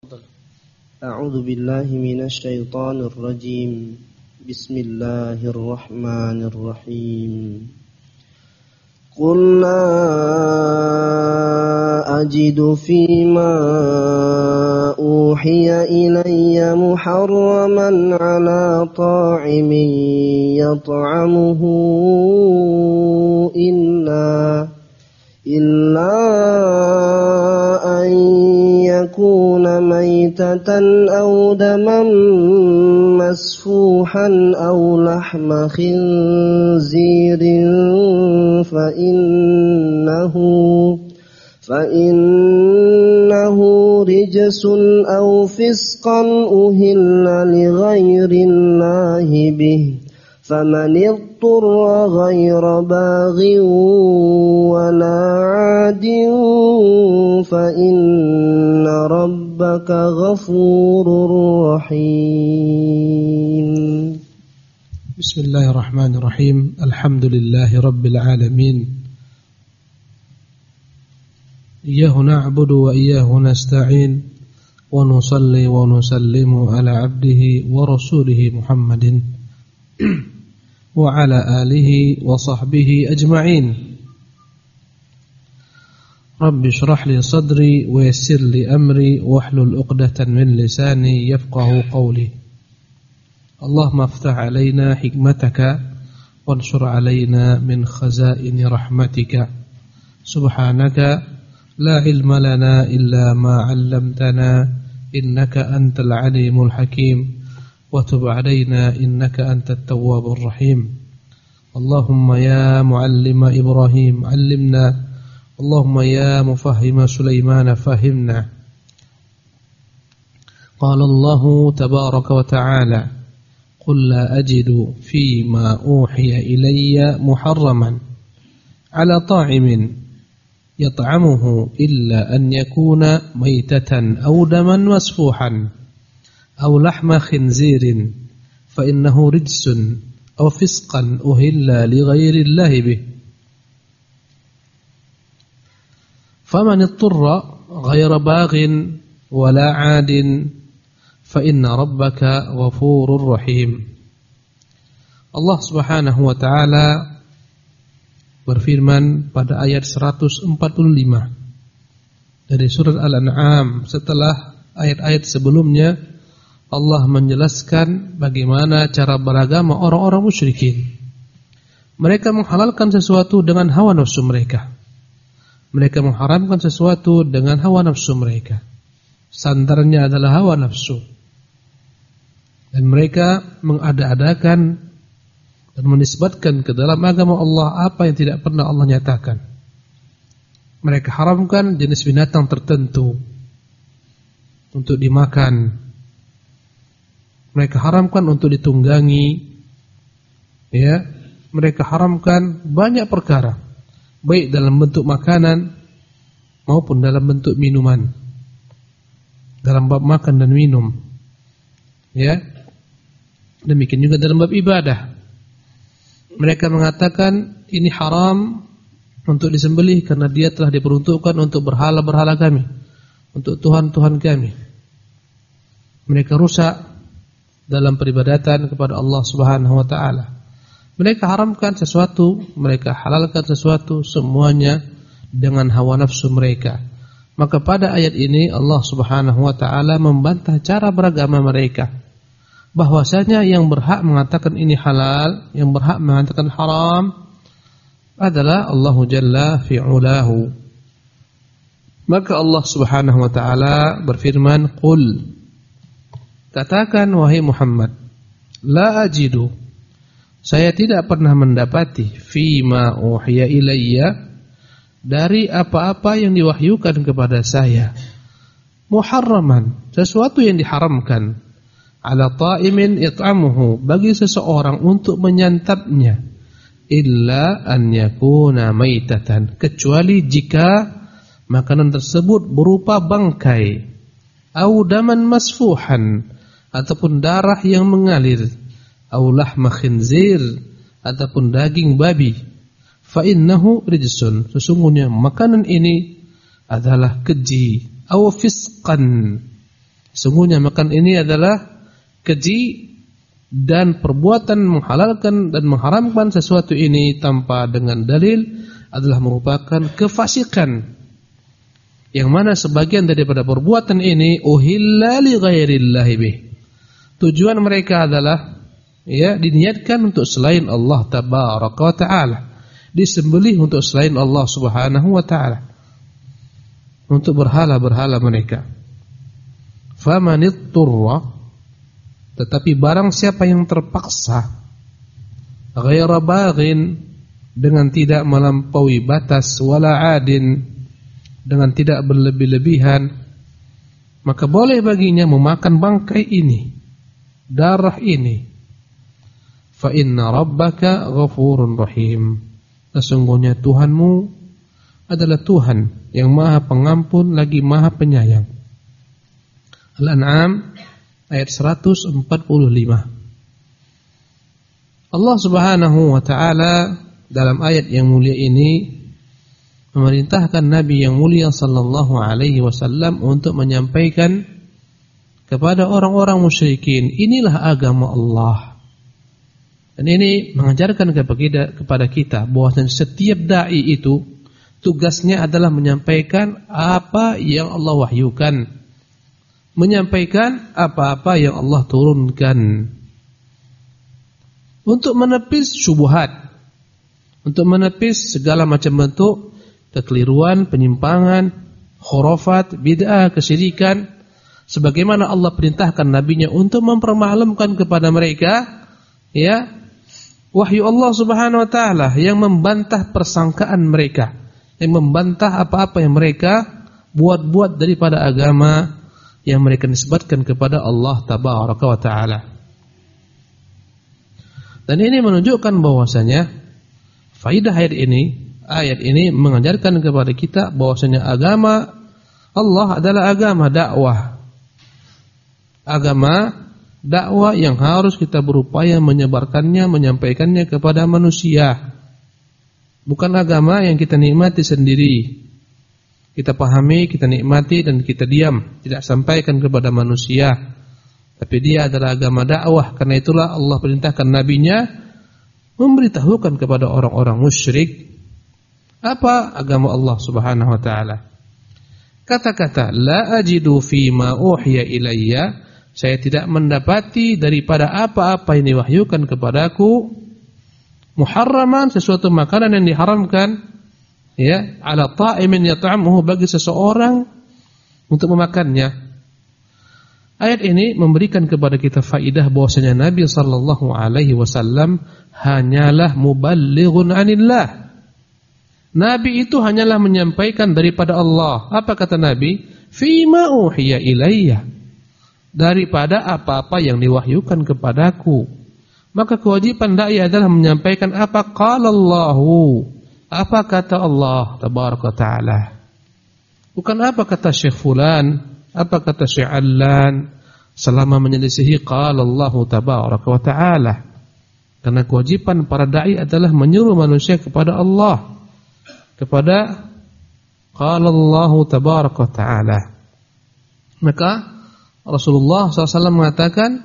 أعوذ بالله من الشيطان الرجيم بسم الله الرحمن الرحيم قل لا أجد فيما أوحي إلي محرما على طاعم يطعمه إلا أن يكون ميتة أو دما مسفوحا أو لحم خنزير فإنه رجس أو فسقا أهل لغير الله به فمن اضطر غير باغ ولا عاد فإن ربك غفور رحيم. بسم الله الرحمن الرحيم. الحمد لله رب العالمين. إياه نعبد وإياه نستعين ونصلي ونسلم على عبده ورسوله محمد وعلى آله وصحبه أجمعين. رب اشرح لي صدري ويسر لي أمري واحلل عقدة من لساني يفقه قولي. اللهم افتح علينا حكمتك وانشر علينا من خزائن رحمتك. سبحانك لا علم لنا إلا ما علمتنا إنك أنت العليم الحكيم وتب علينا إنك أنت التواب الرحيم. اللهم يا معلم إبراهيم علمنا، اللهم يا مفهم سليمان فهمنا. قال الله تبارك وتعالى قل لا أجد فيما أوحي إلي محرما على طاعم يطعمه إلا أن يكون ميتة أو دما مسفوحا أو لحم خنزير فإنه رجس أو فسقا أهل لغير الله به فمن اضطر غير باغ ولا عاد فإن ربك غفور رحيم. Allah Subhanahu wa taala berfirman pada ayat 145 dari surat Al-An'am. Setelah ayat-ayat sebelumnya Allah menjelaskan bagaimana cara beragama orang-orang musyrikin. Mereka menghalalkan sesuatu dengan hawa nafsu mereka. Mereka mengharamkan sesuatu dengan hawa nafsu mereka. Sandarnya adalah hawa nafsu. Dan mereka mengada-adakan dan menisbatkan ke dalam agama Allah apa yang tidak pernah Allah nyatakan. Mereka haramkan jenis binatang tertentu untuk dimakan. Mereka haramkan untuk ditunggangi. Ya, mereka haramkan banyak perkara, baik dalam bentuk makanan maupun dalam bentuk minuman. Dalam bab makan dan minum. Ya. Demikian juga dalam bab ibadah. Mereka mengatakan ini haram untuk disembelih karena dia telah diperuntukkan untuk berhala-berhala kami, untuk Tuhan-Tuhan kami. Mereka rusak dalam peribadatan kepada Allah Subhanahu wa taala. Mereka haramkan sesuatu, mereka halalkan sesuatu, semuanya dengan hawa nafsu mereka. Maka pada ayat ini Allah Subhanahu wa taala membantah cara beragama mereka, bahwasanya yang berhak mengatakan ini halal, yang berhak mengatakan haram adalah Allah Jalla fi'ulahu. Maka Allah Subhanahu wa taala berfirman, "Qul," katakan wahai Muhammad, "La ajidu," saya tidak pernah mendapati, "fima uhiya ilayya," dari apa-apa yang diwahyukan kepada saya, "muharraman," sesuatu yang diharamkan, "ala ta'imin it'amuhu," bagi seseorang untuk menyantapnya, "illa an yakuna maitatan," kecuali jika makanan tersebut berupa bangkai, "au daman masfuhan," ataupun darah yang mengalir, "au lahma khinzir," ataupun daging babi, fa innahu rijsun, sesungguhnya makanan ini adalah keji, aw fisqan, Sesungguhnya makan ini adalah keji dan perbuatan menghalalkan dan mengharamkan sesuatu ini tanpa dengan dalil adalah merupakan kefasikan, yang mana sebagian daripada perbuatan ini uhilla li ghairillahi bih. Tujuan mereka adalah diniatkan untuk selain Allah tabaraka wa taala, disembelih untuk selain Allah subhanahu wa taala, untuk berhala-berhala mereka. Famanitturra, tetapi barang siapa yang terpaksa, ghaira baghin, dengan tidak melampaui batas, wala adin, dengan tidak berlebih-lebihan, maka boleh baginya memakan bangkai ini, darah ini. Fa inna rabbaka ghafurun rahim. Sesungguhnya Tuhanmu adalah Tuhan yang Maha Pengampun lagi Maha Penyayang. Al-An'am ayat 145. Allah Subhanahu wa taala dalam ayat yang mulia ini memerintahkan Nabi yang mulia sallallahu alaihi wasallam untuk menyampaikan kepada orang-orang musyrikin, inilah agama Allah. Dan ini mengajarkan kepada kita bahwa setiap dai itu tugasnya adalah menyampaikan apa yang Allah wahyukan, menyampaikan apa-apa yang Allah turunkan, untuk menepis syubhat, untuk menepis segala macam bentuk kekeliruan, penyimpangan, khurafat, bid'ah, kesyirikan, sebagaimana Allah perintahkan nabinya untuk mempermaklumkan kepada mereka wahyu Allah Subhanahu wa taala yang membantah persangkaan mereka, yang membantah apa-apa yang mereka buat-buat daripada agama yang mereka nisbatkan kepada Allah tabaraka wa taala. Dan ini menunjukkan bahwasanya faidah ayat ini mengajarkan kepada kita bahwasanya agama Allah adalah agama dakwah. Agama dakwah yang harus kita berupaya menyebarkannya, menyampaikannya kepada manusia. Bukan agama yang kita nikmati sendiri, kita pahami, kita nikmati dan kita diam, tidak sampaikan kepada manusia. Tapi dia adalah agama dakwah. Karena itulah Allah perintahkan nabinya memberitahukan kepada orang-orang musyrik apa agama Allah Subhanahu wa taala. Kata-kata la ajidu fi ma uhiya ilayya, saya tidak mendapati daripada apa-apa yang diwahyukan kepadaku, muharraman, sesuatu makanan yang diharamkan, ala ta'imin yat'amuhu, bagi seseorang untuk memakannya. Ayat ini memberikan kepada kita faidah bahwasanya Nabi sallallahu alaihi wasallam hanyalah muballighun 'anillah. Nabi itu hanyalah menyampaikan daripada Allah. Apa kata Nabi? Fima uhiya ilayya, daripada apa-apa yang diwahyukan kepadaku. Maka kewajiban dai adalah menyampaikan apa qala Allahu, apa kata Allah tabaraka taala. Bukan apa kata Syekh fulan, apa kata Syekh Allan, selama menyelisihi qala Allahu tabaraka wa taala. Karena kewajiban para dai adalah menyuruh manusia kepada Allah, kepada qala Allahu tabaraka wa taala. Maka Rasulullah SAW mengatakan,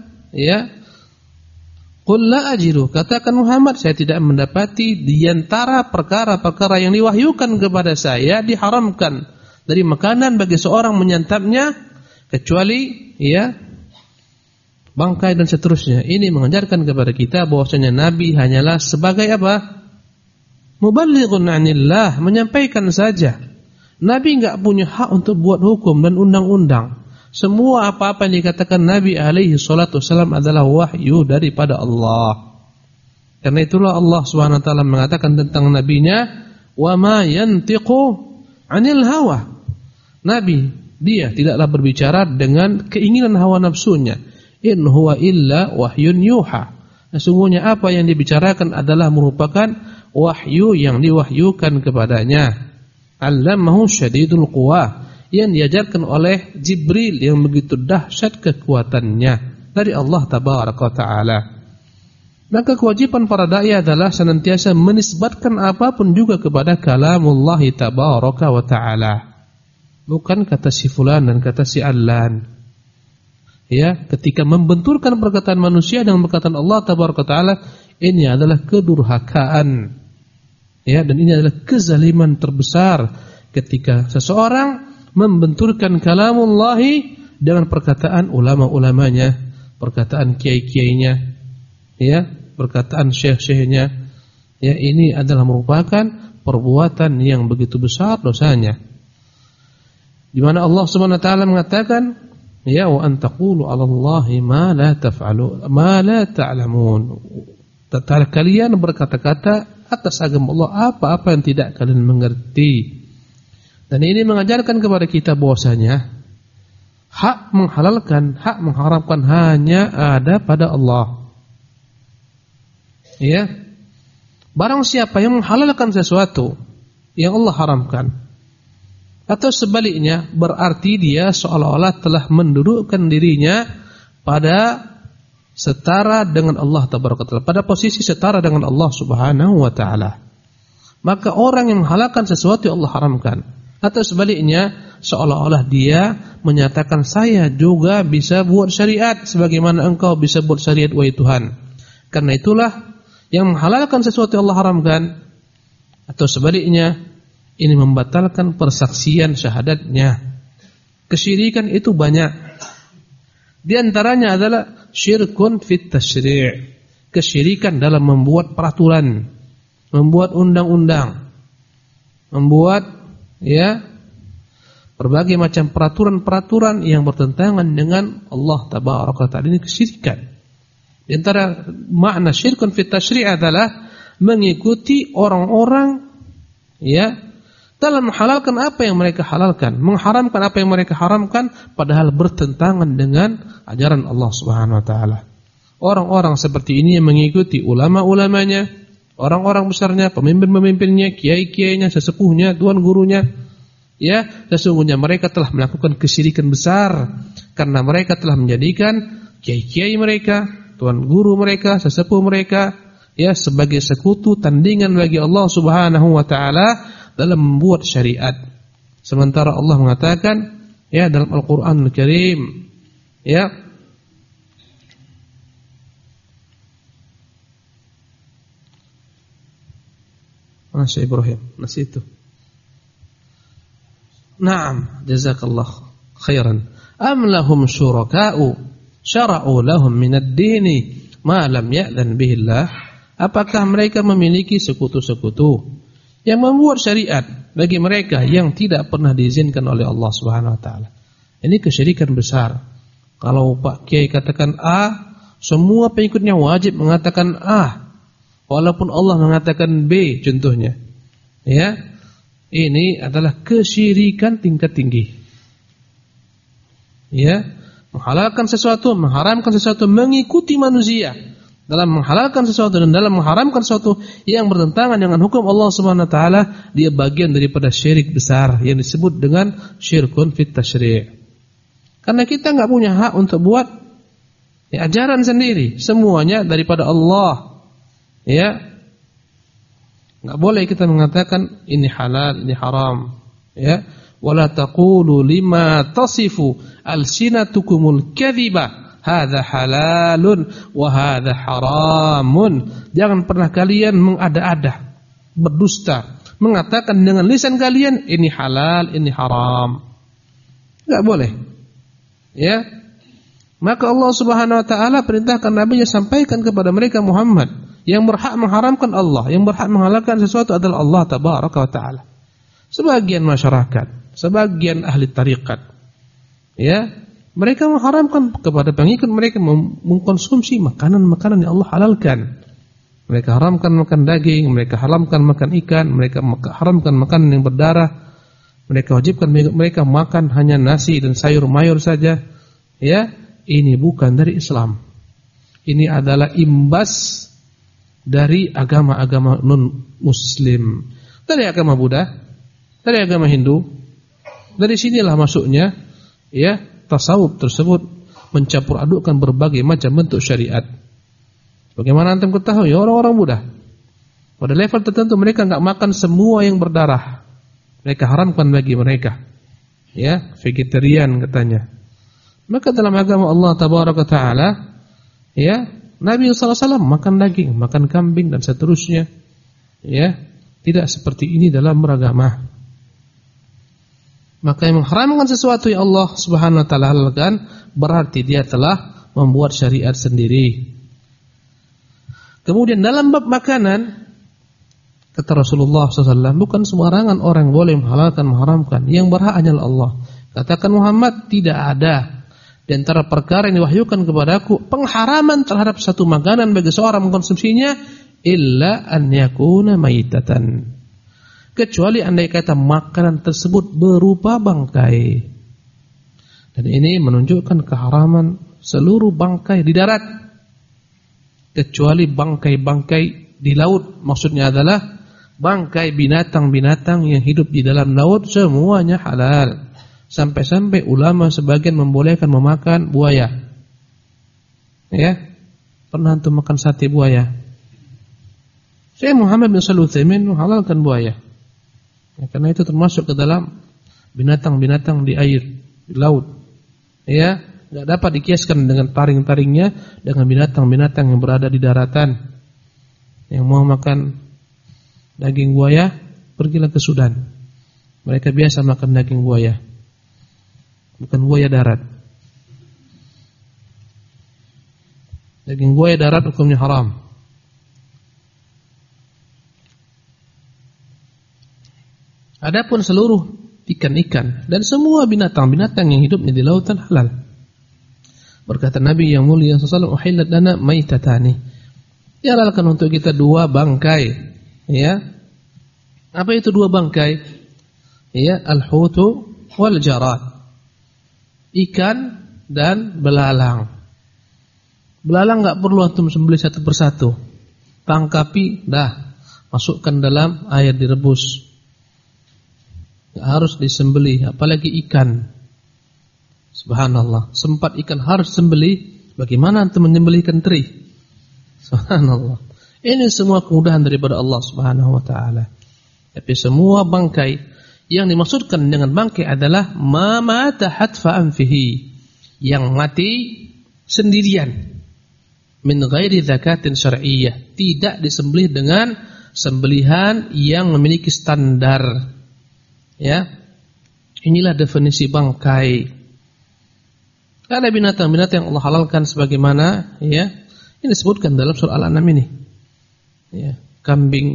qul la ajidu, katakan Muhammad, saya tidak mendapati di antara perkara-perkara yang diwahyukan kepada saya diharamkan dari makanan bagi seorang menyantapnya, kecuali bangkai dan seterusnya. Ini mengajarkan kepada kita bahwasanya Nabi hanyalah sebagai apa? Muballighun 'anillah, menyampaikan saja. Nabi enggak punya hak untuk buat hukum dan undang-undang. Semua apa-apa yang dikatakan Nabi alaihi salatu wasallam adalah wahyu daripada Allah. Karena itulah Allah Subhanahu wa taala mengatakan tentang nabinya, wa ma yantiqu 'anil hawa. Nabi, dia tidaklah berbicara dengan keinginan hawa nafsunya. In huwa illa wahyun yuha. Sesungguhnya apa yang dibicarakan adalah merupakan wahyu yang diwahyukan kepadanya. Allamahu syadidul quwa, yang diajarkan oleh Jibril yang begitu dahsyat kekuatannya dari Allah tabaraka taala. Maka kewajiban para dai adalah senantiasa menisbatkan apapun juga kepada kalamullah tabaraka wa taala, bukan kata si fulan dan kata si allan. Ya, ketika membenturkan perkataan manusia dengan perkataan Allah Tabaraka Taala, ini adalah kedurhakaan. Ya, dan ini adalah kezaliman terbesar ketika seseorang membenturkan kalamullahi dengan perkataan ulama-ulamanya, perkataan kiai-kiainya, ya, perkataan syekh-syekhnya. Ya, ini adalah merupakan perbuatan yang begitu besar dosanya. Di mana Allah Subhanahu wa taala mengatakan, ya wa an taqulu 'ala Allahi ma la taf'alu ma la ta'lamun. Tatkala kalian berkata-kata atas agama Allah apa-apa yang tidak kalian mengerti. Dan ini mengajarkan kepada kita bahwasanya hak menghalalkan, hak mengharamkan hanya ada pada Allah. Ya. Barang siapa yang menghalalkan sesuatu yang Allah haramkan, atau sebaliknya, berarti dia seolah-olah telah mendudukkan dirinya pada setara dengan Allah Tabaraka Ta'ala, pada posisi setara dengan Allah Subhanahu wa Ta'ala. Maka orang yang menghalalkan sesuatu yang Allah haramkan, atau sebaliknya, seolah-olah dia menyatakan saya juga bisa buat syariat sebagaimana engkau bisa buat syariat wahai Tuhan. Karena itulah yang menghalalkan sesuatu yang Allah haramkan, atau sebaliknya, ini membatalkan persaksian syahadatnya. Kesyirikan itu banyak. Di antaranya adalah syirkun fit tasyri', kesyirikan dalam membuat peraturan, membuat undang-undang, membuat berbagai macam peraturan-peraturan yang bertentangan dengan Allah Tabaraka Ta'ala. Ini kesyirikan. Di antara makna syirkun fit tasyri' adalah mengikuti orang-orang dalam menghalalkan apa yang mereka halalkan, mengharamkan apa yang mereka haramkan, padahal bertentangan dengan ajaran Allah Subhanahu wa taala. Orang-orang seperti ini yang mengikuti ulama-ulamanya, orang-orang besarnya, pemimpin-pemimpinnya, kiai-kiainya, sesepuhnya, tuan gurunya, sesungguhnya mereka telah melakukan kesyirikan besar karena mereka telah menjadikan kiai-kiai mereka, tuan guru mereka, sesepuh mereka sebagai sekutu tandingan bagi Allah Subhanahu wa taala dalam membuat syariat. Sementara Allah mengatakan dalam Al-Qur'anul Karim Masya Ibrahim, nasitu. Naam, jazakallah khairan. Am lahum syuraka'u syara'u lahum minad dini ma lam ya'zan bihi Allah. Apakah mereka memiliki sekutu-sekutu yang membuat syariat bagi mereka yang tidak pernah diizinkan oleh Allah Subhanahu wa taala? Ini kesyirikan besar. Kalau Pak Kiai katakan A, semua pengikutnya wajib mengatakan A, walaupun Allah mengatakan B contohnya. Ini adalah kesyirikan tingkat tinggi. Menghalalkan sesuatu, mengharamkan sesuatu, mengikuti manusia dalam menghalalkan sesuatu dan dalam mengharamkan sesuatu yang bertentangan dengan hukum Allah Subhanahu wa taala, dia bagian daripada syirik besar yang disebut dengan syirkun fit tasyri'. Karena kita enggak punya hak untuk buat ajaran sendiri, semuanya daripada Allah. Enggak boleh kita mengatakan ini halal, ini haram. Wala taqulu lima tasifu alsinatukumul kadhiba hadza halalun wa hadza haramun. Jangan pernah kalian mengada-ada, berdusta, mengatakan dengan lisan kalian ini halal, ini haram. Enggak boleh. Maka Allah Subhanahu wa taala perintahkan Nabi-Nya sampaikan kepada mereka Muhammad, yang berhak mengharamkan Allah, yang berhak menghalalkan sesuatu adalah Allah Tabaraka wa taala. Sebagian masyarakat, sebagian ahli tariqat, mereka mengharamkan kepada pengikut mereka mengkonsumsi makanan-makanan yang Allah halalkan. Mereka haramkan makan daging, mereka haramkan makan ikan, mereka haramkan makanan yang berdarah. Mereka wajibkan mereka makan hanya nasi dan sayur mayur saja. Ini bukan dari Islam. Ini adalah imbas dari agama-agama non-Muslim, dari agama Buddha, dari agama Hindu. Dari sinilah masuknya tasawuf tersebut mencampur adukkan berbagai macam bentuk syariat. Bagaimana antum ketahui orang-orang Buddha pada level tertentu mereka enggak makan semua yang berdarah. Mereka haramkan bagi mereka. Vegetarian katanya. Maka dalam agama Allah Tabaraka Ta'ala, ya, Nabi SAW makan daging, makan kambing dan seterusnya. Ya, tidak seperti ini dalam beragama. Maka yang mengharamkan sesuatu yang Allah Subhanahu wa taala halalkan, berarti dia telah membuat syariat sendiri. Kemudian dalam bab makanan, kata Rasulullah SAW, bukan sembarangan orang boleh mengharamkan. Yang berhak hanyalah Allah. Katakan Muhammad, tidak ada di antara perkara yang diwahyukan kepadaku pengharaman terhadap satu makanan bagi seorang mengkonsumsinya illa an yakuna maitatan, kecuali andai kata makanan tersebut berupa bangkai. Dan ini menunjukkan keharaman seluruh bangkai di darat, kecuali bangkai-bangkai di laut. Maksudnya adalah bangkai binatang-binatang yang hidup di dalam laut semuanya halal. Sampai-sampai ulama sebagian membolehkan memakan buaya. Ya, pernah antum makan sate buaya? Syekh Muhammad bin Shalih Al-Utsaimin menghalalkan buaya. Ya, karena itu termasuk ke dalam binatang-binatang di air, di laut. Ya, enggak dapat dikiaskan dengan taring-taringnya dengan binatang-binatang yang berada di daratan. Yang mau makan daging buaya, pergilah ke Sudan. Mereka biasa makan daging buaya. Bukan buaya darat. Daging buaya darat hukumnya haram. Adapun seluruh ikan-ikan dan semua binatang-binatang yang hidupnya di lautan halal. Berkata Nabi yang mulia sallallahu alaihi wasallam, "Uhillat lana maitatani." Dihalalkan untuk kita dua bangkai. Ya. Apa itu dua bangkai? Ya, al-hutu wal jarad. Ikan dan belalang. Belalang enggak perlu antum sembelih satu persatu. Tangkapi, dah, masukkan dalam air direbus. Enggak harus disembelih, apalagi ikan. Subhanallah, sempat ikan harus sembelih, bagaimana antum menyembelih ikan teri? Subhanallah. Ini semua kemudahan daripada Allah Subhanahu wa taala. Tapi semua bangkai, yang dimaksudkan dengan bangkai adalah ma mata hatfa'an fihi, yang mati sendirian, min ghairi zakatin syar'iyyah, tidak disembelih dengan sembelihan yang memiliki standar. Ya, inilah definisi bangkai. Ada binatang-binatang yang Allah halalkan sebagaimana, ya, ini disebutkan dalam surah Al-An'am ini. Ya, kambing,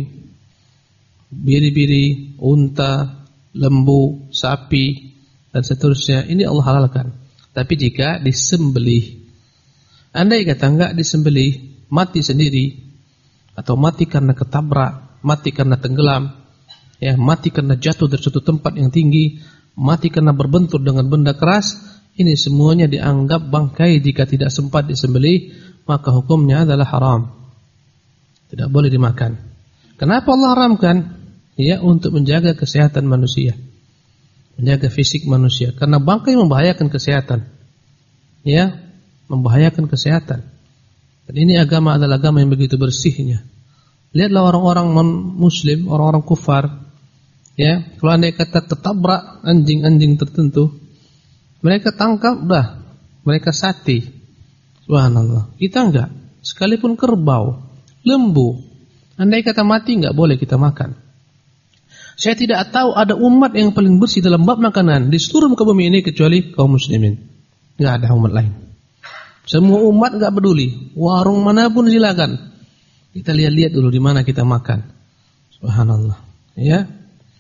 biri-biri, unta, lembu, sapi, dan seterusnya, ini Allah halalkan. Tapi jika disembelih, andai kata enggak disembelih, mati sendiri, atau mati karena ketabrak, mati karena tenggelam, ya, mati karena jatuh dari suatu tempat yang tinggi, mati karena berbentur dengan benda keras, ini semuanya dianggap bangkai jika tidak sempat disembelih, maka hukumnya adalah haram. Tidak boleh dimakan. Kenapa Allah haramkan? Ya, untuk menjaga kesehatan manusia, menjaga fisik manusia. Karena bangkai membahayakan kesehatan. Ya, membahayakan kesehatan. Dan ini agama adalah agama yang begitu bersihnya. Lihatlah orang-orang non-muslim, orang-orang kufar. Ya, kalau andai kata ketabrak anjing-anjing tertentu, mereka tangkap, dah, mereka sate. Subhanallah. Kita enggak. Sekalipun kerbau, lembu, andai kata mati enggak boleh kita makan. Saya tidak tahu ada umat yang paling bersih dalam bab makanan di seluruh muka bumi ini kecuali kaum muslimin. Enggak ada umat lain. Semua umat enggak peduli. Warung manapun silakan. Kita lihat-lihat dulu di mana kita makan. Subhanallah. Ya.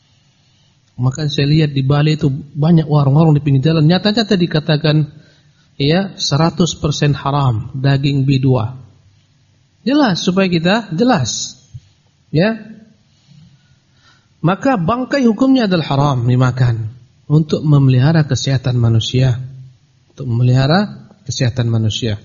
Maka saya lihat di Bali itu banyak warung-warung di pinggir jalan. Nyata-nyata dikatakan, ya, 100% haram daging bidua. Jelas supaya kita jelas. Ya. Maka bangkai hukumnya adalah haram dimakan untuk memelihara kesehatan manusia. Untuk memelihara kesehatan manusia.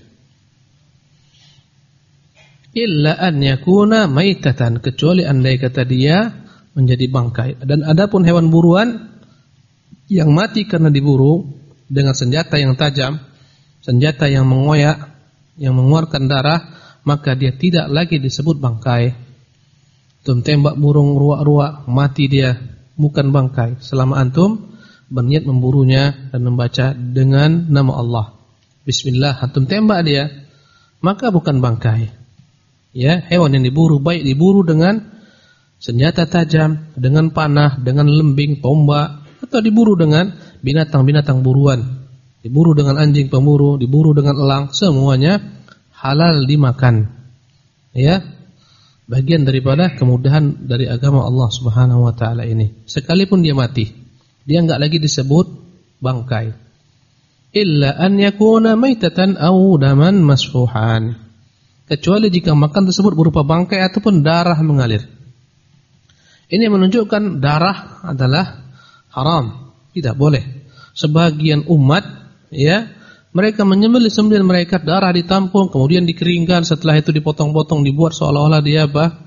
Illa an yakuna maitatan, kecuali andai kata dia menjadi bangkai. Dan adapun hewan buruan yang mati karena diburu dengan senjata yang tajam, senjata yang mengoyak, yang mengeluarkan darah, maka dia tidak lagi disebut bangkai. Antum tembak burung ruak-ruak, mati dia, bukan bangkai selama antum berniat memburunya dan membaca dengan nama Allah. Bismillah, antum tembak dia, maka bukan bangkai. Ya, hewan yang diburu baik diburu dengan senjata tajam, dengan panah, dengan lembing, tombak, atau diburu dengan binatang-binatang buruan. Diburu dengan anjing pemburu, diburu dengan elang, semuanya halal dimakan. Ya. Bagian daripada kemudahan dari agama Allah Subhanahu wa taala ini. Sekalipun dia mati, dia enggak lagi disebut bangkai. Illa an yakuna maitatan aw daman masfuhan. Kecuali jika makan tersebut berupa bangkai ataupun darah mengalir. Ini menunjukkan darah adalah haram, tidak boleh. Sebagian umat ya, mereka menyembelih sembelihan mereka, darah ditampung, kemudian dikeringkan, setelah itu dipotong-potong, dibuat seolah-olah dia apa?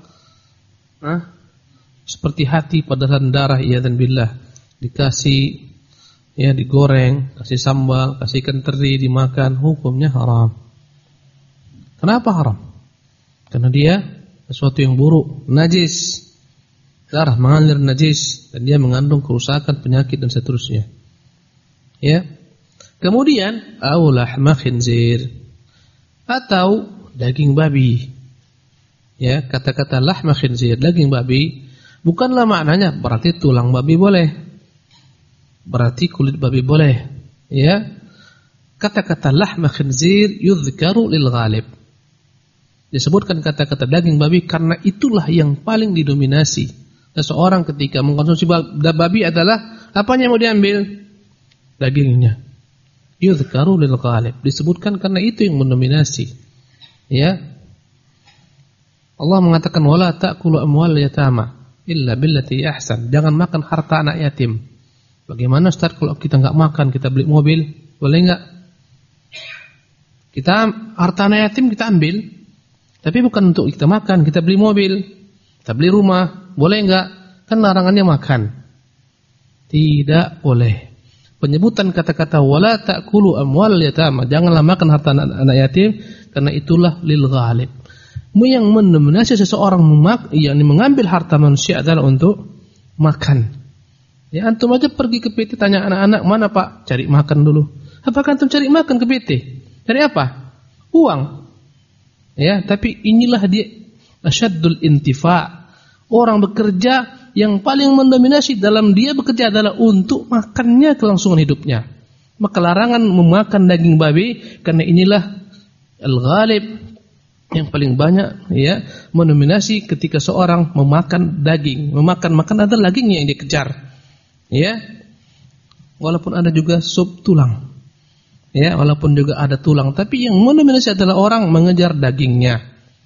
Seperti hati padahal darah, iyadzan billah. Dikasih ya, digoreng, kasih sambal, kasih ikan teri, dimakan, hukumnya haram. Kenapa haram? Karena dia sesuatu yang buruk, najis. Darah mengalir najis dan dia mengandung kerusakan, penyakit dan seterusnya. Ya. Kemudian lahma khinzir atau daging babi. Ya, kata-kata lahma khinzir, daging babi, bukanlah maknanya berarti tulang babi boleh. Berarti kulit babi boleh. Ya. Kata-kata lahma khinzir yuzkaru lil ghalib. Disebutkan kata-kata daging babi karena itulah yang paling didominasi. Seseorang ketika mengkonsumsi babi adalah apanya yang mau diambil? Dagingnya. Yuzkaru lil ghalib, disebutkan karena itu yang mendominasi. Ya. Allah mengatakan wala ta'kulu amwal yatama illa billati ahsan. Jangan makan harta anak yatim. Bagaimana Ustaz kalau kita enggak makan, kita beli mobil, boleh enggak? Kita harta anak yatim kita ambil, tapi bukan untuk kita makan, kita beli mobil, kita beli rumah, boleh enggak? Kan larangannya makan. Tidak boleh. Penyebutan kata-kata wala ta'kulu amwal yatama, janganlah makan harta anak yatim, karena itulah lil ghalib. Yang mendominasi seseorang yang mengambil harta manusia adalah untuk makan. Ya, antum aja pergi ke PT tanya anak-anak, "Mana Pak?" Cari makan dulu. Apakah antum cari makan ke PT? Cari apa? Uang. Ya, tapi inilah dia asyaddul intifa'. Orang bekerja yang paling mendominasi dalam dia bekerja adalah untuk makannya kelangsungan hidupnya. Maka larangan memakan daging babi karena inilah al-ghalib yang paling banyak ya mendominasi ketika seorang memakan daging. Memakan adalah dagingnya yang dikejar. Ya. Walaupun ada juga sup tulang. Ya, walaupun juga ada tulang, tapi yang mendominasi adalah orang mengejar dagingnya.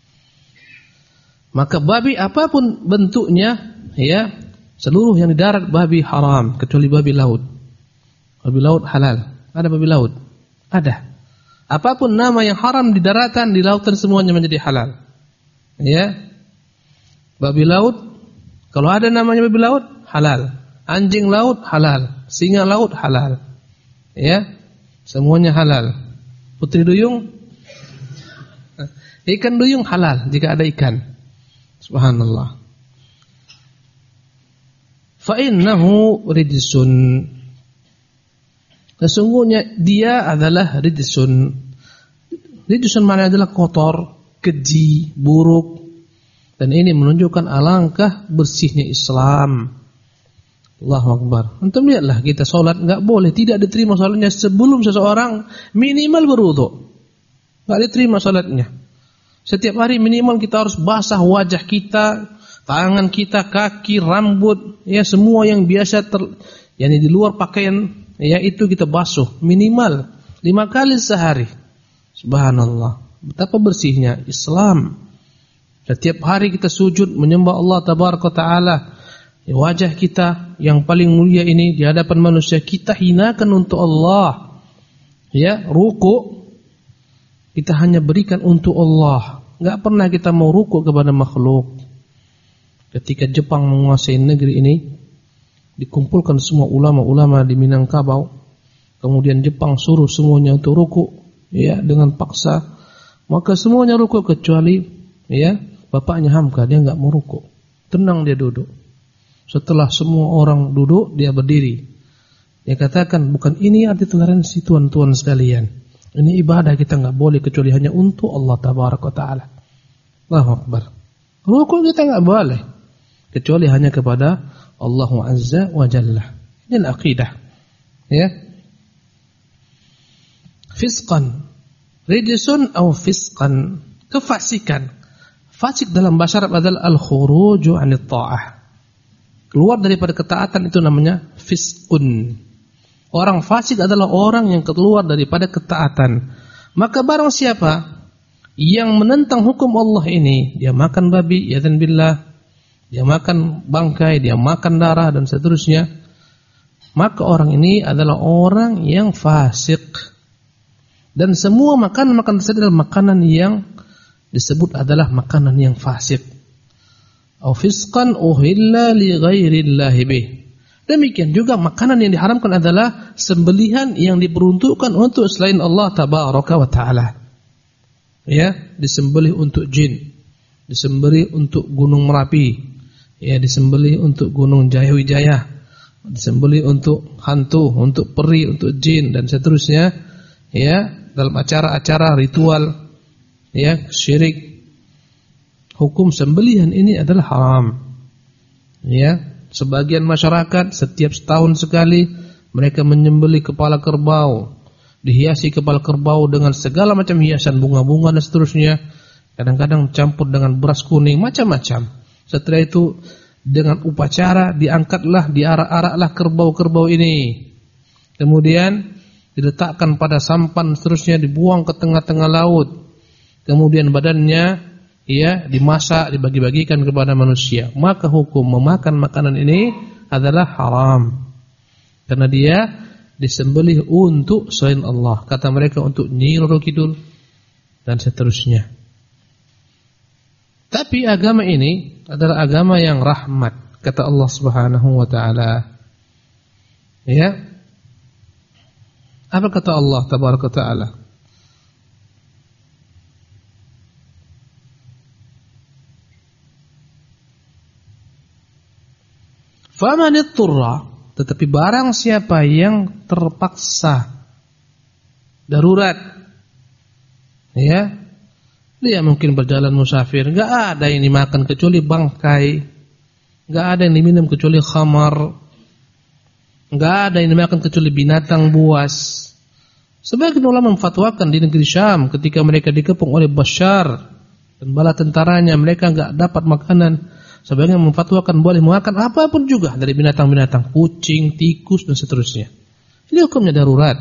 Maka babi apapun bentuknya, ya, seluruh yang di darat babi haram kecuali babi laut. Babi laut halal. Ada babi laut? Ada. Apapun nama yang haram di daratan, di lautan semuanya menjadi halal. Ya. Babi laut, kalau ada namanya babi laut, halal. Anjing laut halal, singa laut halal. Ya. Semuanya halal. Putri duyung, ikan duyung halal jika ada ikan. Subhanallah. Fa innahu rijsun. Sesungguhnya dia adalah rijsun. Rijsun maknanya adalah kotor, keji, buruk. Dan ini menunjukkan alangkah bersihnya Islam. Allahu Akbar. Antum lihatlah kita salat enggak boleh, tidak diterima salatnya sebelum seseorang minimal berwudu. Enggak diterima salatnya. Setiap hari minimal kita harus basah wajah kita, tangan kita, kaki, rambut, ya semua yang biasa yakni di luar pakaian, ya itu kita basuh minimal 5 kali sehari. Subhanallah. Betapa bersihnya Islam. Setiap hari kita sujud menyembah Allah tabaraka taala. Ya, wajah kita yang paling mulia ini di hadapan manusia kita hinakan untuk Allah. Ya, ruku kita hanya berikan untuk Allah. Enggak pernah kita mau ruku kepada makhluk. Ketika Jepang menguasai negeri ini, dikumpulkan semua ulama-ulama di Minangkabau. Kemudian Jepang suruh semuanya untuk ruku, ya, dengan paksa. Maka semuanya ruku kecuali ya, bapaknya Hamka, dia enggak mau ruku. Tenang dia duduk. Setelah semua orang duduk, dia berdiri. Dia katakan, bukan ini arti toleransi tuan-tuan sekalian. Ini ibadah kita enggak boleh kecuali hanya untuk Allah tabaraka wa taala. Allahu akbar. Rukuk kita enggak boleh kecuali hanya kepada Allah azza wa jalla. Ini akidah. Ya. Fisqan, rijsun aw fisqan, kefasikan. Fasik dalam bahasa Arab adalah al-khuruju 'anit ta'ah. Keluar daripada ketaatan itu namanya fisqun. Orang fasik adalah orang yang keluar daripada ketaatan. Maka barang siapa yang menentang hukum Allah ini, dia makan babi, yadzan billah, dia makan bangkai, dia makan darah dan seterusnya, maka orang ini adalah orang yang fasik. Dan semua makanan tersebut adalah makanan yang disebut adalah makanan yang fasik. Au fisqan uhilla li ghairillahi bih. Demikian juga makanan yang diharamkan adalah sembelihan yang diperuntukkan untuk selain Allah tabaraka wa taala. Ya, disembelih untuk jin, disembelih untuk gunung Merapi, ya, disembelih untuk gunung Jayawijaya, disembelih untuk hantu, untuk peri, untuk jin dan seterusnya, ya, dalam acara-acara ritual, ya, syirik. Hukum sembelihan ini adalah haram. Ya, sebagian masyarakat setiap setahun sekali mereka menyembelih kepala kerbau, dihiasi kepala kerbau dengan segala macam hiasan bunga-bunga dan seterusnya. Kadang-kadang campur dengan beras kuning, macam-macam. Setelah itu dengan upacara diangkatlah, diarak-araklah kerbau-kerbau ini. Kemudian diletakkan pada sampan, seterusnya dibuang ke tengah-tengah laut. Kemudian badannya, ya, dimasak, dibagi-bagikan kepada manusia. Maka hukum memakan makanan ini adalah haram. Karena dia disembelih untuk selain Allah. Kata mereka untuk Nyi Roro Kidul dan seterusnya. Tapi agama ini adalah agama yang rahmat, kata Allah Subhanahu wa taala. Ya. Apa kata Allah tabaraka taala? Faman itturra, tetapi barang siapa yang terpaksa darurat, ya, dia mungkin berjalan musafir, enggak ada yang dimakan kecuali bangkai, enggak ada yang diminum kecuali khamar, enggak ada yang dimakan kecuali binatang buas. Sebagian ulama memfatwakan di negeri Syam ketika mereka dikepung oleh Bashar dan bala tentaranya, mereka enggak dapat makanan. Sebagian memfatwakan boleh makan apapun juga dari binatang-binatang, kucing, tikus dan seterusnya. Ini hukumnya darurat.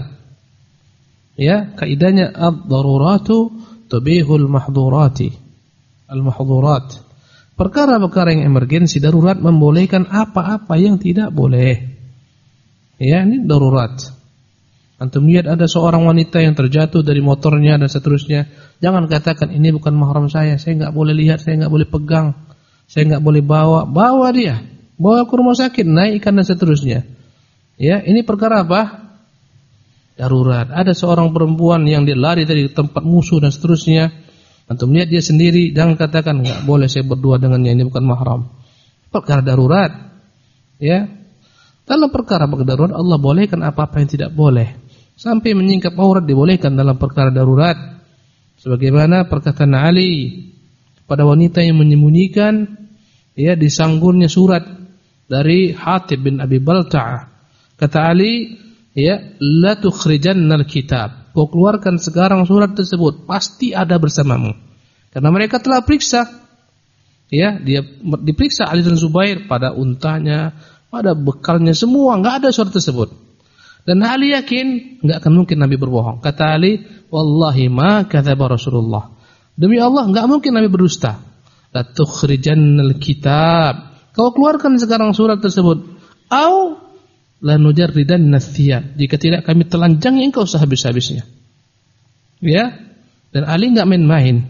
Ya, kaidahnya ad-daruratu tubihul mahdurati. Al-mahdurat. Perkara-perkara yang emergensi darurat membolehkan apa-apa yang tidak boleh. Ya, ini darurat. Antum lihat ada seorang wanita yang terjatuh dari motornya dan seterusnya. Jangan katakan ini bukan mahram saya enggak boleh lihat, saya enggak boleh pegang. Saya enggak boleh bawa dia, bawa ke rumah sakit, naikkan dan seterusnya. Ya, ini perkara apa? Darurat. Ada seorang perempuan yang dia lari dari tempat musuh dan seterusnya. Antum lihat dia sendiri, jangan katakan enggak boleh saya berdua dengannya, ini bukan mahram. Perkara darurat. Ya. Dalam perkara darurat Allah bolehkan apa-apa yang tidak boleh. Sampai menyingkap aurat dibolehkan dalam perkara darurat. Sebagaimana perkataan Ali pada wanita yang menyembunyikan, ya, disanggurnya surat dari Hatib bin Abi Balta'ah. Kata Ali, ya, la tukhrijannal kitab. Kau keluarkan sekarang surat tersebut, pasti ada bersamamu. Karena mereka telah periksa. Ya, dia diperiksa Ali dan Zubair pada untanya, pada bekalnya, semua enggak ada surat tersebut. Dan Ali yakin enggak akan mungkin Nabi berbohong. Kata Ali, wallahi ma kadzaba Rasulullah. Demi Allah enggak mungkin Nabi berdusta. La tukhrijannal kitab. Kau keluarkan sekarang surat tersebut. Au la nujarridanna thiyab. Jika tidak kami telanjangi engkau sehabis-habisnya. Ya. Dan Ali enggak main-main.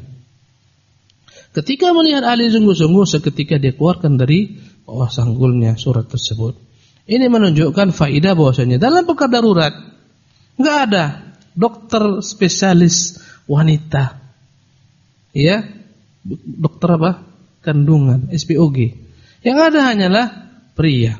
Ketika melihat Ali sungguh-sungguh, seketika dia keluarkan dari bawah sanggulnya surat tersebut. Ini menunjukkan faedah bahwasanya dalam perkara darurat enggak ada dokter spesialis wanita. Ya, dokter apa? Kandungan, SPOG. Yang ada hanyalah pria.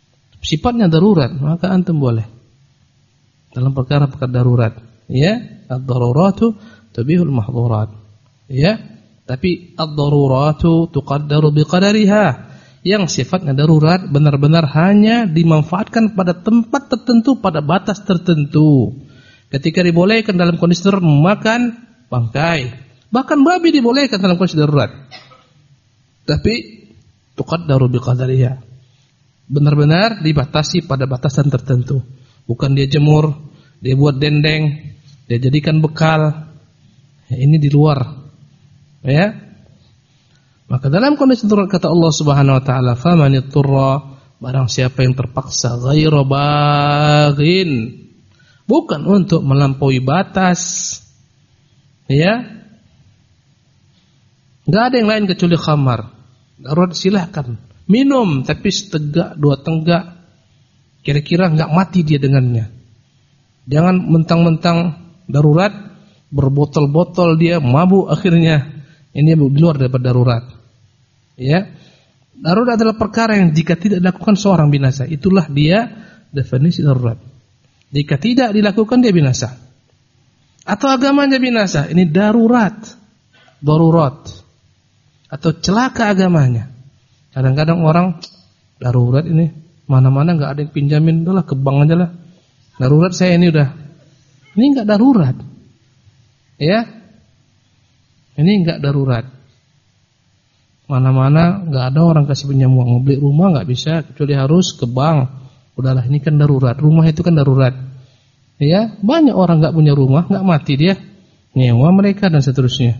Sifatnya darurat, maka antum boleh dalam perkara darurat. Ya, Ad-daruratu tubihul mahdhurat. Ya, tapi ad-daruratu tuqaddaru biqadariha. Yang sifatnya darurat benar-benar hanya dimanfaatkan pada tempat tertentu, pada batas tertentu. Ketika dibolehkan dalam kondisi darurat memakan bangkai, bahkan babi dibolehkan dalam kondisi darurat. Tapi tuqaddaru biqadariha. Benar-benar dibatasi pada batasan tertentu. Bukan dia jemur, dia buat dendeng, dia jadikan bekal. Ya, ini di luar. Ya. Maka dalam kondisi darurat kata Allah Subhanahu wa taala, "Famanitturra", barang siapa yang terpaksa ghairu baghin, bukan untuk melampaui batas. Ya. Enggak ada yang lain kecuali khamar. Darurat silahkan minum, tapi setegak dua tenggak, kira-kira enggak mati dia dengannya. Jangan mentang-mentang darurat berbotol-botol dia mabuk akhirnya. Ini di luar daripada darurat. Ya. Darurat adalah perkara yang jika tidak dilakukan seorang binasa. Itulah dia definisi darurat. Jika tidak dilakukan dia binasa. Atau agamanya binasa. Ini darurat. Darurat. Atau celaka agamanya. Kadang-kadang orang darurat ini mana-mana enggak ada yang pinjamin, udahlah ke bank aja lah. Darurat saya ini udah. Ini enggak darurat. Ya. Ini enggak darurat. Mana-mana enggak ada orang kasih pinjam uang, mau beli rumah enggak bisa kecuali harus ke bank. Udahlah ini kan darurat. Rumah itu kan darurat. Ya, banyak orang enggak punya rumah, enggak mati dia. Nyewa mereka dan seterusnya.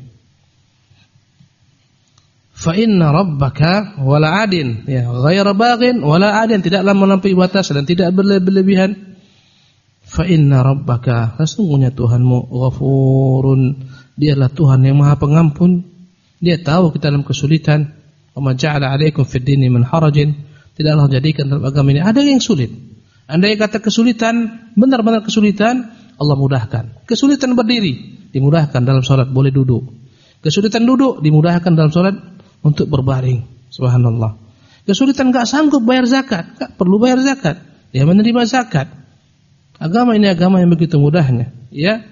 Fa inna rabbaka wala adin, ya, ghairu baghin wala adin, tidaklah melampaui batas dan tidak berlebihan. Fa inna rabbaka, sesungguhnya Tuhanmu ghafurun, dialah Tuhan yang Maha Pengampun. Dia tahu kita dalam kesulitan. Wa ma ja'ala 'alaikum fid dini min harajin, tidaklah jadikan dalam agama ini ada yang sulit. Andai kata kesulitan, benar-benar kesulitan, Allah mudahkan. Kesulitan berdiri dimudahkan dalam salat, boleh duduk. Kesulitan duduk dimudahkan dalam salat untuk berbaring. Subhanallah. Kesulitan enggak sanggup bayar zakat, enggak perlu bayar zakat, dia menerima zakat. Agama ini agama yang begitu mudahnya, ya.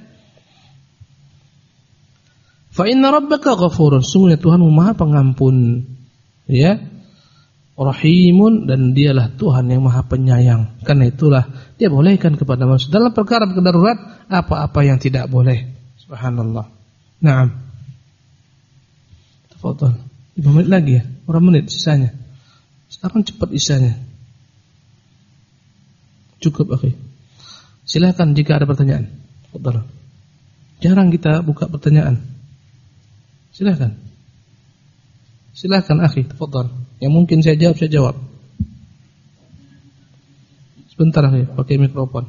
Fa inna rabbaka ghafurun, sungguhnya Tuhanmu Maha Pengampun, ya. Rahimun, dan dialah Tuhan yang Maha Penyayang. Karena itulah dia bolehkan kepada manusia dalam perkara darurat apa-apa yang tidak boleh. Subhanallah. Naam. Tafadhal. 5 menit lagi ya, berapa menit sisanya? Sekarang cepat isanya. Cukup, akhi. Silakan jika ada pertanyaan. Tafadhal. Jarang kita buka pertanyaan. Silakan. Silakan, akhi, tafadhal. Yang mungkin saya jawab. Sebentar, akhi, pakai mikrofon.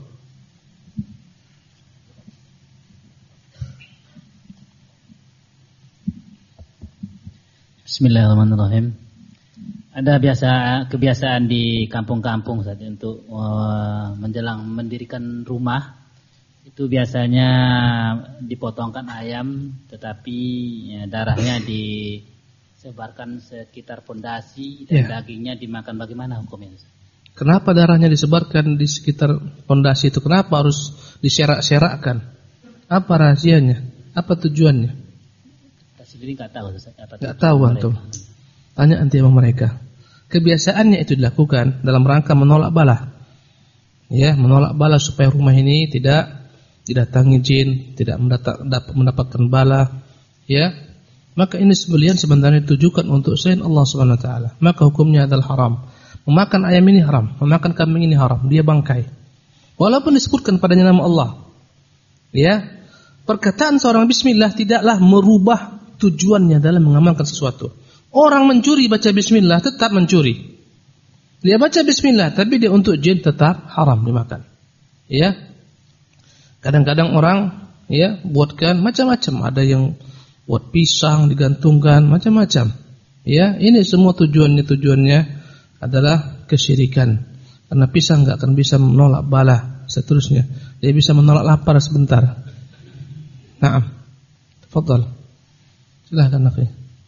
Bismillahirrahmanirrahim. Ada kebiasaan di kampung-kampung saja untuk menjelang mendirikan rumah. Itu biasanya dipotongkan ayam, tetapi ya, darahnya disebarkan sekitar pondasi dan dagingnya dimakan. Bagaimana hukumnya? Kenapa darahnya disebarkan di sekitar pondasi itu? Kenapa harus diserak-serakkan? Apa rahasianya? Apa tujuannya? Sendiri enggak tahu antum. Tanya nanti sama mereka. Kebiasaannya itu dilakukan dalam rangka menolak bala. Ya, menolak bala supaya rumah ini tidak didatangi jin, tidak mendapatkan bala, ya. Maka ini sebenarnya ditujukan untuk selain Allah Subhanahu wa taala. Maka hukumnya adalah haram. Memakan ayam ini haram, memakan kambing ini haram, dia bangkai. Walaupun disebutkan padanya nama Allah. Ya. Perkataan seorang bismillah tidaklah merubah tujuannya dalam mengamalkan sesuatu. Orang mencuri baca bismillah tetap mencuri. Dia baca bismillah tapi dia untuk jin tetap haram dimakan. Ya. Kadang-kadang orang ya buatkan macam-macam, ada yang buat pisang digantungkan macam-macam. Ya, ini semua tujuannya adalah kesyirikan. Karena pisang enggak akan bisa menolak bala, seterusnya. Dia bisa menolak lapar sebentar. Naam. Tafadhal. Silahkan, akhi.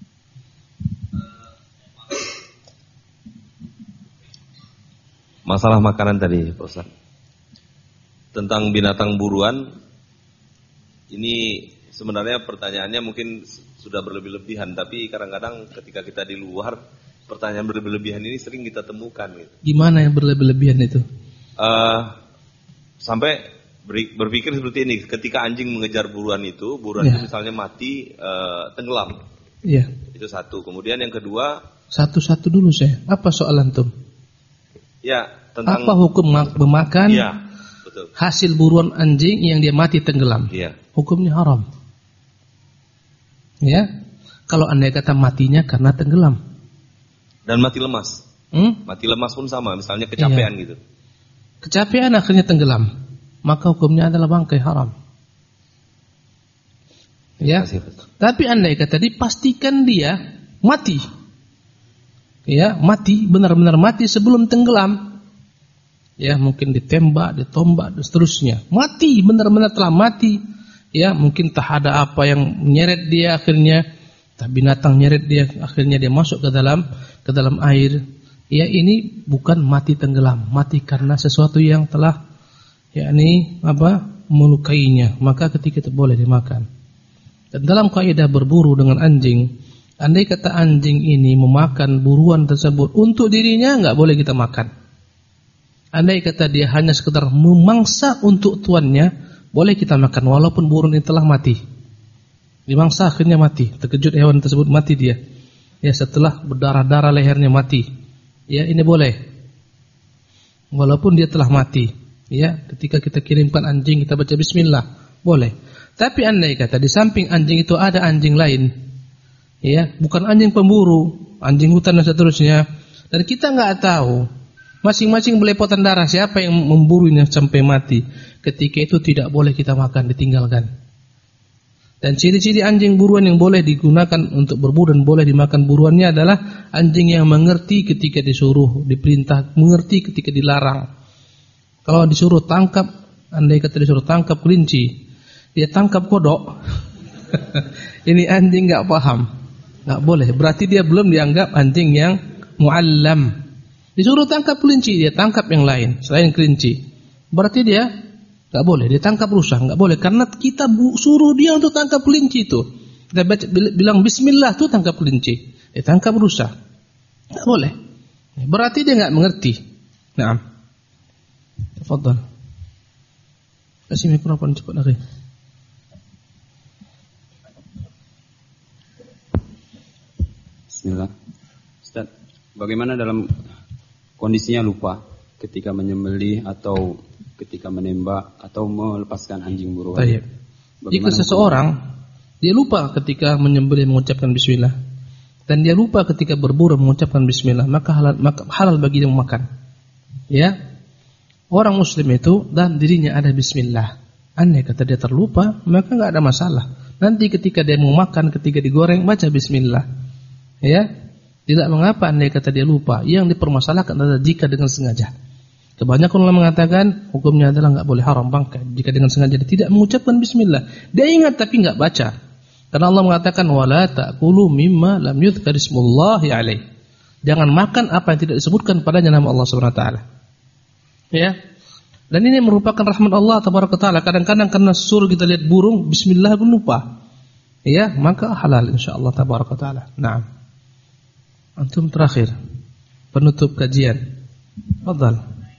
Masalah makanan tadi, Pak Ustaz. Tentang binatang buruan ini sebenarnya pertanyaannya mungkin sudah berlebih-lebihan, tapi kadang-kadang ketika kita di luar, pertanyaan berlebih-lebihan ini sering kita temukan. Gitu. Gimana yang berlebih-lebihan itu? Sampai berpikir seperti ini, ketika anjing mengejar buruan itu misalnya mati, tenggelam. Iya. Itu satu. Kemudian yang kedua, satu-satu dulu saya. Apa soalan tuh? Ya, tentang apa hukum memakan ya, betul. hasil buruan anjing yang dia mati tenggelam? Iya. Hukumnya haram. Ya. Kalau andai kata matinya karena tenggelam dan mati lemas. Mati lemas pun sama, misalnya kecapean gitu. Kecapean akhirnya tenggelam, maka hukumnya adalah bangkai haram. Ya. Tapi andai kata dipastikan dia mati. Ya, mati, benar-benar mati sebelum tenggelam. Ya, mungkin ditembak, ditombak dan seterusnya. Mati, benar-benar telah mati. Ya, mungkin tak ada apa yang menyeret dia akhirnya, tak binatang nyeret dia akhirnya dia masuk ke dalam air. Ya, ini bukan mati tenggelam, mati karena sesuatu yang telah melukainya, maka ketika itu boleh dimakan. Dan dalam kaidah berburu dengan anjing, andai kata anjing ini memakan buruan tersebut untuk dirinya, enggak boleh kita makan. Andai kata dia hanya sekedar memangsa untuk tuannya, boleh kita makan walaupun buruan itu telah mati. Dimangsa akhirnya mati, terkejut hewan tersebut mati dia. Ya, setelah berdarah-darah lehernya mati. Ya, ini boleh. Walaupun dia telah mati. Ya, ketika kita kirimkan anjing kita baca bismillah, boleh. Tapi andai kata di samping anjing itu ada anjing lain, ya, bukan anjing pemburu, anjing hutan dan seterusnya, dan kita nggak tahu masing-masing belepotan darah siapa yang memburunya sampai mati, ketika itu tidak boleh kita makan, ditinggalkan. Dan ciri-ciri anjing buruan yang boleh digunakan untuk berburu dan boleh dimakan buruannya adalah anjing yang mengerti ketika disuruh, diperintah, mengerti ketika dilarang. Kalau disuruh tangkap, andai kata disuruh tangkap kelinci, dia tangkap kodok. Ini anjing enggak paham. Enggak boleh. Berarti dia belum dianggap anjing yang muallam. Disuruh tangkap kelinci, dia tangkap yang lain selain kelinci. Berarti dia enggak boleh. Dia tangkap rusa, enggak boleh karena kita suruh dia untuk tangkap kelinci itu. Kita bilang bismillah tuh tangkap kelinci. Dia tangkap rusa. Enggak boleh. Berarti dia enggak mengerti. Naam. Tafadhal. Kasih mikrofon cepat lagi. Bismillah. Ustaz, bagaimana dalam kondisinya lupa ketika menyembelih atau ketika menembak atau melepaskan anjing buruan? Baik. Jika seseorang dia lupa ketika menyembelih mengucapkan bismillah dan dia lupa ketika berburu mengucapkan bismillah, maka halal bagi dia memakan. Ya. Orang muslim itu dan dirinya ada bismillah. Andai kata dia terlupa, maka enggak ada masalah. Nanti ketika dia mau makan, ketika digoreng baca bismillah. Ya, tidak mengapa andai kata dia lupa. Yang dipermasalahkan adalah jika dengan sengaja. Kebanyakan ulama mengatakan hukumnya adalah enggak boleh haram bangkai jika dengan sengaja dia tidak mengucapkan bismillah. Dia ingat tapi enggak baca. Karena Allah mengatakan wala ta'kulu mimma lam yudhkar ismullahi alaihi. Jangan makan apa yang tidak disebutkan padanya nama Allah Subhanahu wa taala. Ya. Dan ini merupakan rahmat Allah tabaraka taala. Kadang-kadang karena suruh kita lihat burung bismillah pun lupa. Ya, maka halal insyaallah tabaraka taala. Naam. Antum terakhir penutup kajian. Fadhal.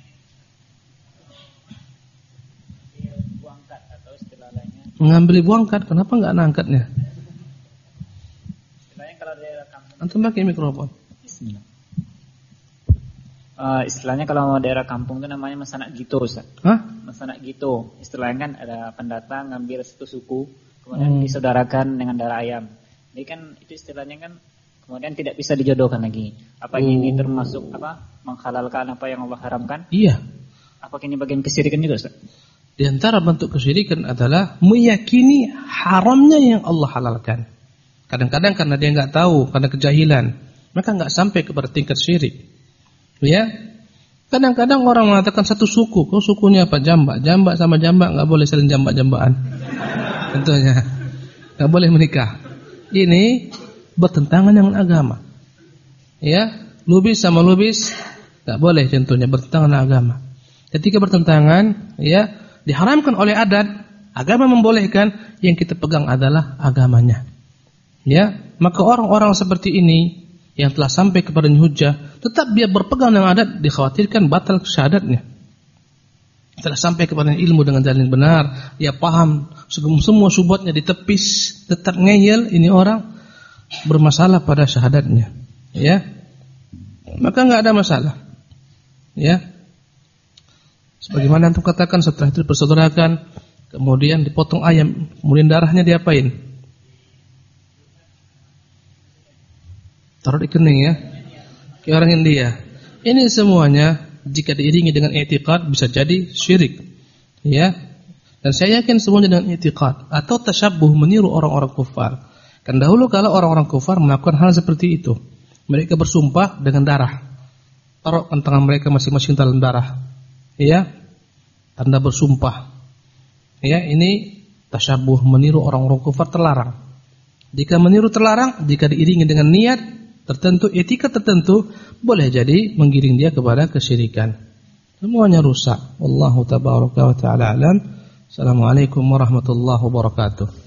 Buangkat atau istilah lainnya. Mengambil buangkat, kenapa enggak nangkatnya? Istilahnya kalau daerah kampung. Antum pakai mikrofon. Bismillah. Istilahnya kalau daerah kampung itu namanya masanak gitu, Ustaz. Hah? Masanak gitu. Istilahnya kan ada pendatang ngambil satu suku, kemudian disaudarakan dengan darah ayam. Jadi kan itu istilahnya kan kemudian tidak bisa dijodohkan lagi. Apa ini termasuk menghalalkan apa yang Allah haramkan? Iya. Apakah ini bagian kesyirikan juga, Ustaz? Di antara bentuk kesyirikan adalah meyakini haramnya yang Allah halalkan. Kadang-kadang karena dia enggak tahu, karena kejahilan, maka enggak sampai kepada tingkat syirik. Ya, kadang-kadang orang mengatakan satu suku, kau sukunya apa? Jambak, jambak sama jambak nggak boleh saling jambak-jambakan. Tentunya nggak boleh menikah. Ini bertentangan dengan agama. Ya, lubis sama lubis nggak boleh tentunya bertentangan dengan agama. Ketika bertentangan, ya diharamkan oleh adat, Agama membolehkan, yang kita pegang adalah agamanya. Ya, maka orang-orang seperti ini yang telah sampai kepada hujjah, tetap dia berpegang dengan adat, dikhawatirkan batal syahadatnya. Telah sampai kepada ilmu dengan dalil benar, dia paham semua syubhatnya ditepis, tetap ngeyel, ini orang bermasalah pada syahadatnya. Ya, maka enggak ada masalah. Ya, sebagaimana antum katakan, setelah itu dipersaudarakan, kemudian dipotong ayam, kemudian darahnya diapain? Taruh di kening ya, kayak orang India. Ini semuanya jika diiringi dengan i'tiqad bisa jadi syirik. Ya, dan saya yakin semuanya dengan i'tiqad atau tasyabbuh, meniru orang-orang kufar. Kan dahulu kalau orang-orang kufar melakukan hal seperti itu, mereka bersumpah dengan darah, taruhkan tangan mereka masing-masing dalam darah. Ya, tanda bersumpah. Ya, ini tasyabbuh, meniru orang-orang kufar, terlarang. Jika meniru terlarang, jika diiringi dengan niat tertentu, etika tertentu, boleh jadi menggiring dia kepada kesyirikan. Semuanya rusak. Wallahu tabaraka wa ta'ala alam. Assalamualaikum warahmatullahi wabarakatuh.